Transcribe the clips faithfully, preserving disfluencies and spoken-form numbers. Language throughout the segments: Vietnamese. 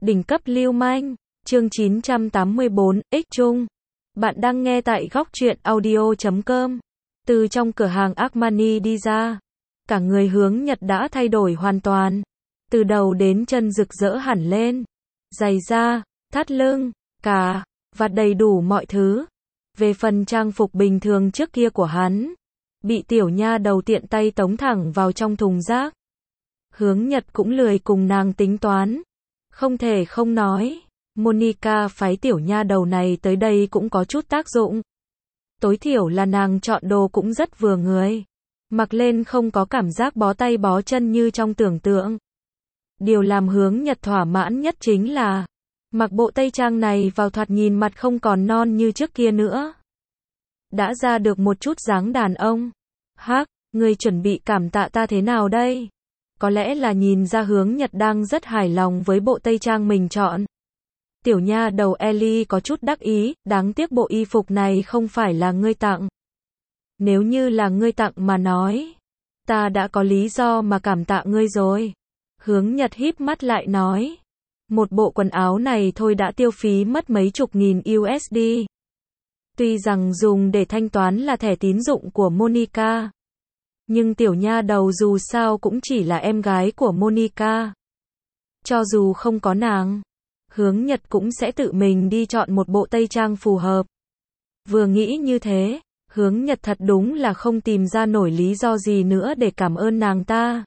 Đỉnh cấp lưu manh, chương chín trăm tám mươi bốn, X Trung. Bạn đang nghe tại góc truyện audio chấm com. Từ trong cửa hàng Armani đi ra, cả người Hướng Nhật đã thay đổi hoàn toàn. Từ đầu đến chân rực rỡ hẳn lên. Giày da, thắt lưng, cà, vạt đầy đủ mọi thứ. Về phần trang phục bình thường trước kia của hắn, bị tiểu nha đầu tiện tay tống thẳng vào trong thùng rác. Hướng Nhật cũng lười cùng nàng tính toán. Không thể không nói, Monica phái tiểu nha đầu này tới đây cũng có chút tác dụng. Tối thiểu là nàng chọn đồ cũng rất vừa người. Mặc lên không có cảm giác bó tay bó chân như trong tưởng tượng. Điều làm Hướng Nhật thỏa mãn nhất chính là mặc bộ tây trang này vào thoạt nhìn mặt không còn non như trước kia nữa. Đã ra được một chút dáng đàn ông. Hắc, người chuẩn bị cảm tạ ta thế nào đây? Có lẽ là nhìn ra Hướng Nhật đang rất hài lòng với bộ tây trang mình chọn. Tiểu nha đầu Ellie có chút đắc ý, đáng tiếc bộ y phục này không phải là ngươi tặng. Nếu như là ngươi tặng mà nói, ta đã có lý do mà cảm tạ ngươi rồi. Hướng Nhật híp mắt lại nói, một bộ quần áo này thôi đã tiêu phí mất mấy chục nghìn u ét đê. Tuy rằng dùng để thanh toán là thẻ tín dụng của Monica, nhưng tiểu nha đầu dù sao cũng chỉ là em gái của Monica. Cho dù không có nàng, Hướng Nhật cũng sẽ tự mình đi chọn một bộ tây trang phù hợp. Vừa nghĩ như thế, Hướng Nhật thật đúng là không tìm ra nổi lý do gì nữa để cảm ơn nàng ta.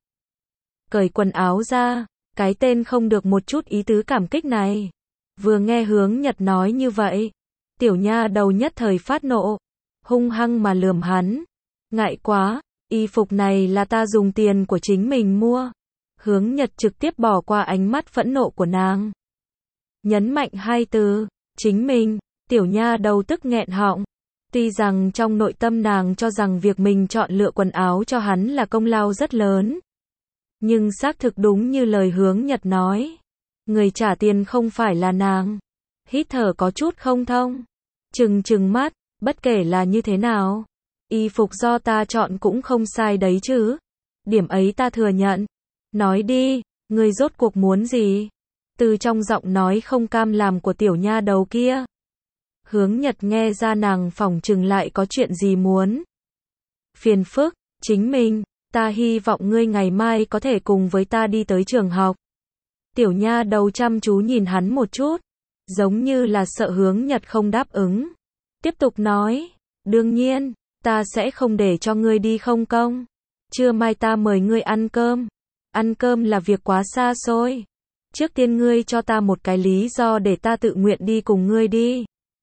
Cởi quần áo ra, cái tên không được một chút ý tứ cảm kích này. Vừa nghe Hướng Nhật nói như vậy, tiểu nha đầu nhất thời phát nộ, hung hăng mà lườm hắn. Ngại quá, y phục này là ta dùng tiền của chính mình mua. Hướng Nhật trực tiếp bỏ qua ánh mắt phẫn nộ của nàng. Nhấn mạnh hai từ, chính mình, tiểu nha đầu tức nghẹn họng. Tuy rằng trong nội tâm nàng cho rằng việc mình chọn lựa quần áo cho hắn là công lao rất lớn. Nhưng xác thực đúng như lời Hướng Nhật nói. Người trả tiền không phải là nàng. Hít thở có chút không thông. Trừng trừng mắt, bất kể là như thế nào. Y phục do ta chọn cũng không sai đấy chứ. Điểm ấy ta thừa nhận. Nói đi, người rốt cuộc muốn gì? Từ trong giọng nói không cam làm của tiểu nha đầu kia, Hướng Nhật nghe ra nàng phỏng chừng lại có chuyện gì muốn. Phiền phức, chính mình, ta hy vọng ngươi ngày mai có thể cùng với ta đi tới trường học. Tiểu nha đầu chăm chú nhìn hắn một chút, giống như là sợ Hướng Nhật không đáp ứng. Tiếp tục nói, đương nhiên, ta sẽ không để cho ngươi đi không công. Trưa mai ta mời ngươi ăn cơm. Ăn cơm là việc quá xa xôi. Trước tiên ngươi cho ta một cái lý do để ta tự nguyện đi cùng ngươi đi.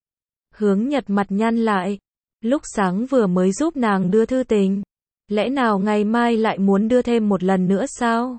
Hướng Nhật mặt nhăn lại. Lúc sáng vừa mới giúp nàng đưa thư tình. Lẽ nào ngày mai lại muốn đưa thêm một lần nữa sao?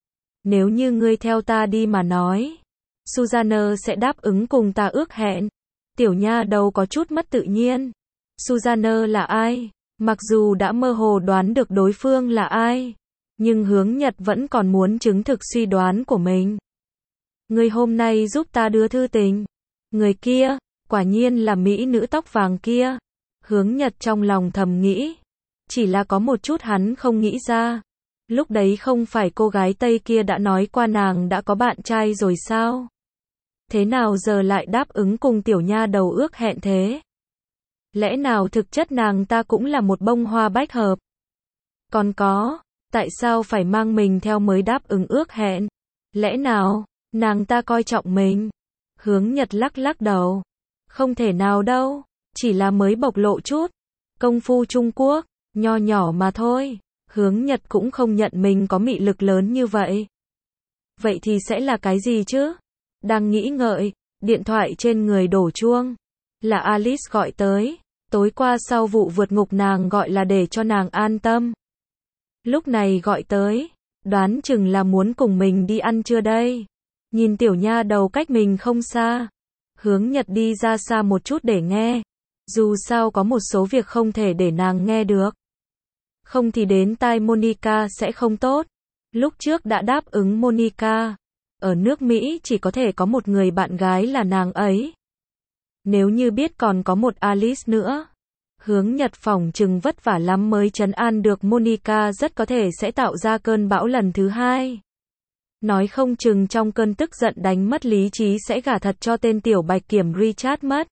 Nếu như ngươi theo ta đi mà nói, Susanna sẽ đáp ứng cùng ta ước hẹn. Tiểu nha đầu có chút mất tự nhiên. Susanna là ai? Mặc dù đã mơ hồ đoán được đối phương là ai, nhưng Hướng Nhật vẫn còn muốn chứng thực suy đoán của mình. Người hôm nay giúp ta đưa thư tình. Người kia, quả nhiên là mỹ nữ tóc vàng kia. Hướng Nhật trong lòng thầm nghĩ. Chỉ là có một chút hắn không nghĩ ra. Lúc đấy không phải cô gái Tây kia đã nói qua nàng đã có bạn trai rồi sao? Thế nào giờ lại đáp ứng cùng tiểu nha đầu ước hẹn thế? Lẽ nào thực chất nàng ta cũng là một bông hoa bách hợp? Còn có, tại sao phải mang mình theo mới đáp ứng ước hẹn? Lẽ nào nàng ta coi trọng mình? Hướng Nhật lắc lắc đầu. Không thể nào đâu, chỉ là mới bộc lộ chút. Công phu Trung Quốc, nho nhỏ mà thôi. Hướng Nhật cũng không nhận mình có mị lực lớn như vậy. Vậy thì sẽ là cái gì chứ? Đang nghĩ ngợi, điện thoại trên người đổ chuông. Là Alice gọi tới. Tối qua sau vụ vượt ngục nàng gọi là để cho nàng an tâm. Lúc này gọi tới, đoán chừng là muốn cùng mình đi ăn trưa đây. Nhìn tiểu nha đầu cách mình không xa. Hướng Nhật đi ra xa một chút để nghe. Dù sao có một số việc không thể để nàng nghe được. Không thì đến tai Monica sẽ không tốt. Lúc trước đã đáp ứng Monica. Ở nước Mỹ chỉ có thể có một người bạn gái là nàng ấy. Nếu như biết còn có một Alice nữa, Hướng Nhật phỏng chừng vất vả lắm mới trấn an được Monica, rất có thể sẽ tạo ra cơn bão lần thứ hai. Nói không chừng trong cơn tức giận đánh mất lý trí sẽ gả thật cho tên tiểu bạch kiểm Richard mất.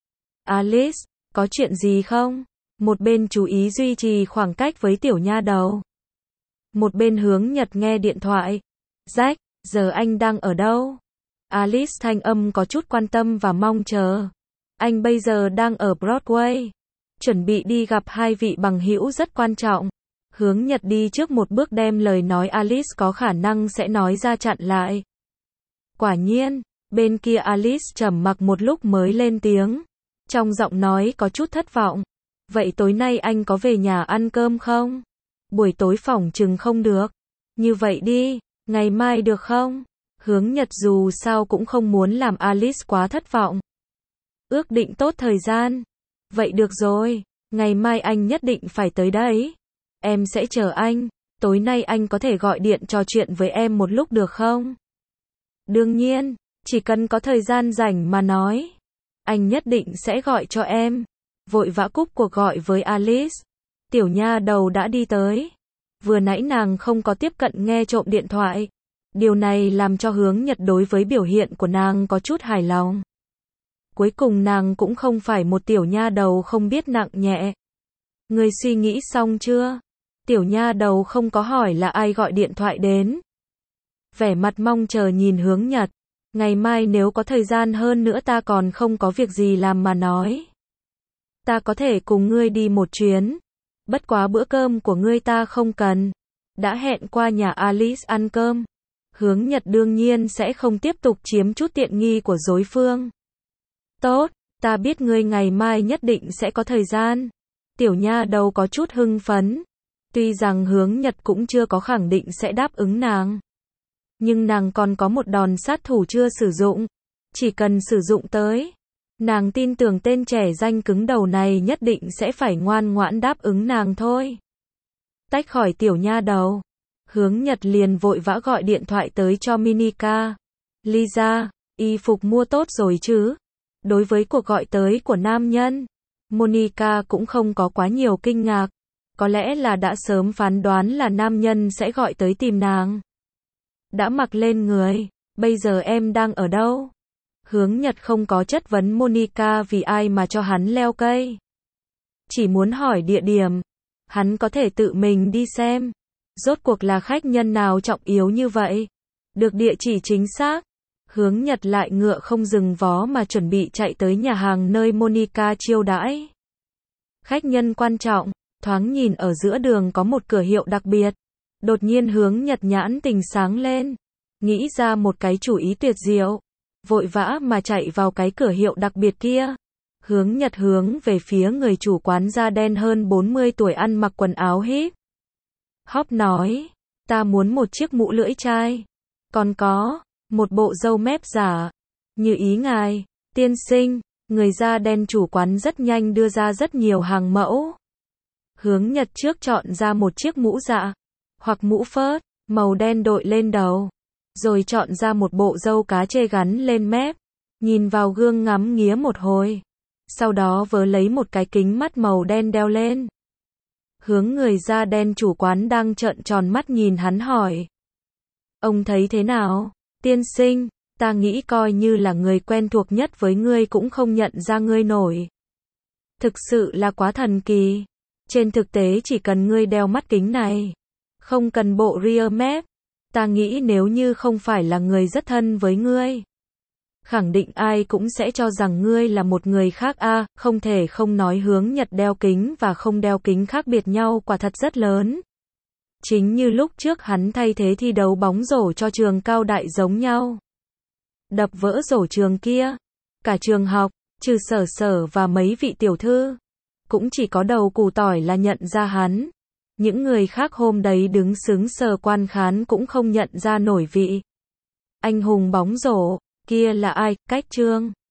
Alice, có chuyện gì không? Một bên chú ý duy trì khoảng cách với tiểu nha đầu. Một bên hướng Nhật nghe điện thoại. Jack, giờ anh đang ở đâu? Alice thanh âm có chút quan tâm và mong chờ. Anh bây giờ đang ở Broadway. Chuẩn bị đi gặp hai vị bằng hữu rất quan trọng. Hướng Nhật đi trước một bước đem lời nói Alice có khả năng sẽ nói ra chặn lại. Quả nhiên, bên kia Alice trầm mặc một lúc mới lên tiếng. Trong giọng nói có chút thất vọng. Vậy tối nay anh có về nhà ăn cơm không? Buổi tối phỏng chừng không được. Như vậy đi, ngày mai được không? Hướng Nhật dù sao cũng không muốn làm Alice quá thất vọng. Ước định tốt thời gian. Vậy được rồi, ngày mai anh nhất định phải tới đấy. Em sẽ chờ anh. Tối nay anh có thể gọi điện trò chuyện với em một lúc được không? Đương nhiên, chỉ cần có thời gian rảnh mà nói. Anh nhất định sẽ gọi cho em. Vội vã cúp cuộc gọi với Alice. Tiểu nha đầu đã đi tới. Vừa nãy nàng không có tiếp cận nghe trộm điện thoại. Điều này làm cho Hướng Nhật đối với biểu hiện của nàng có chút hài lòng. Cuối cùng nàng cũng không phải một tiểu nha đầu không biết nặng nhẹ. Ngươi suy nghĩ xong chưa? Tiểu nha đầu không có hỏi là ai gọi điện thoại đến. Vẻ mặt mong chờ nhìn Hướng Nhật. Ngày mai nếu có thời gian hơn nữa ta còn không có việc gì làm mà nói. Ta có thể cùng ngươi đi một chuyến. Bất quá bữa cơm của ngươi ta không cần. Đã hẹn qua nhà Alice ăn cơm. Hướng Nhật đương nhiên sẽ không tiếp tục chiếm chút tiện nghi của đối phương. Tốt, ta biết ngươi ngày mai nhất định sẽ có thời gian. Tiểu nha đầu có chút hưng phấn. Tuy rằng Hướng Nhật cũng chưa có khẳng định sẽ đáp ứng nàng. Nhưng nàng còn có một đòn sát thủ chưa sử dụng. Chỉ cần sử dụng tới. Nàng tin tưởng tên trẻ danh cứng đầu này nhất định sẽ phải ngoan ngoãn đáp ứng nàng thôi. Tách khỏi tiểu nha đầu. Hướng Nhật liền vội vã gọi điện thoại tới cho Monica. Lisa, y phục mua tốt rồi chứ? Đối với cuộc gọi tới của nam nhân, Monica cũng không có quá nhiều kinh ngạc. Có lẽ là đã sớm phán đoán là nam nhân sẽ gọi tới tìm nàng. Đã mặc lên người, bây giờ em đang ở đâu? Hướng Nhật không có chất vấn Monica vì ai mà cho hắn leo cây. Chỉ muốn hỏi địa điểm. Hắn có thể tự mình đi xem. Rốt cuộc là khách nhân nào trọng yếu như vậy? Được địa chỉ chính xác. Hướng Nhật lại ngựa không dừng vó mà chuẩn bị chạy tới nhà hàng nơi Monica chiêu đãi. Khách nhân quan trọng, thoáng nhìn ở giữa đường có một cửa hiệu đặc biệt. Đột nhiên Hướng Nhật nhãn tình sáng lên. Nghĩ ra một cái chủ ý tuyệt diệu. Vội vã mà chạy vào cái cửa hiệu đặc biệt kia. Hướng Nhật hướng về phía người chủ quán da đen hơn bốn mươi tuổi ăn mặc quần áo hip hop nói. Ta muốn một chiếc mũ lưỡi chai. Còn có một bộ râu mép giả. Như ý ngài, tiên sinh. Người da đen chủ quán rất nhanh đưa ra rất nhiều hàng mẫu. Hướng Nhật trước chọn ra một chiếc mũ dạ. Hoặc mũ phớt, màu đen đội lên đầu. Rồi chọn ra một bộ râu cá chê gắn lên mép. Nhìn vào gương ngắm nghía một hồi. Sau đó vớ lấy một cái kính mắt màu đen đeo lên. Hướng người da đen chủ quán đang trợn tròn mắt nhìn hắn hỏi. Ông thấy thế nào? Tiên sinh, ta nghĩ coi như là người quen thuộc nhất với ngươi cũng không nhận ra ngươi nổi. Thực sự là quá thần kỳ. Trên thực tế chỉ cần ngươi đeo mắt kính này. Không cần bộ rear map. Ta nghĩ nếu như không phải là người rất thân với ngươi. Khẳng định ai cũng sẽ cho rằng ngươi là một người khác a, à, không thể không nói Hướng Nhật đeo kính và không đeo kính khác biệt nhau quả thật rất lớn. Chính như lúc trước hắn thay thế thi đấu bóng rổ cho trường cao đại giống nhau. Đập vỡ rổ trường kia. Cả trường học, trừ Sở Sở và mấy vị tiểu thư. Cũng chỉ có đầu củ tỏi là nhận ra hắn. Những người khác hôm đấy đứng xứng sờ quan khán cũng không nhận ra nổi vị anh hùng bóng rổ. Kia là ai? Cách Trương.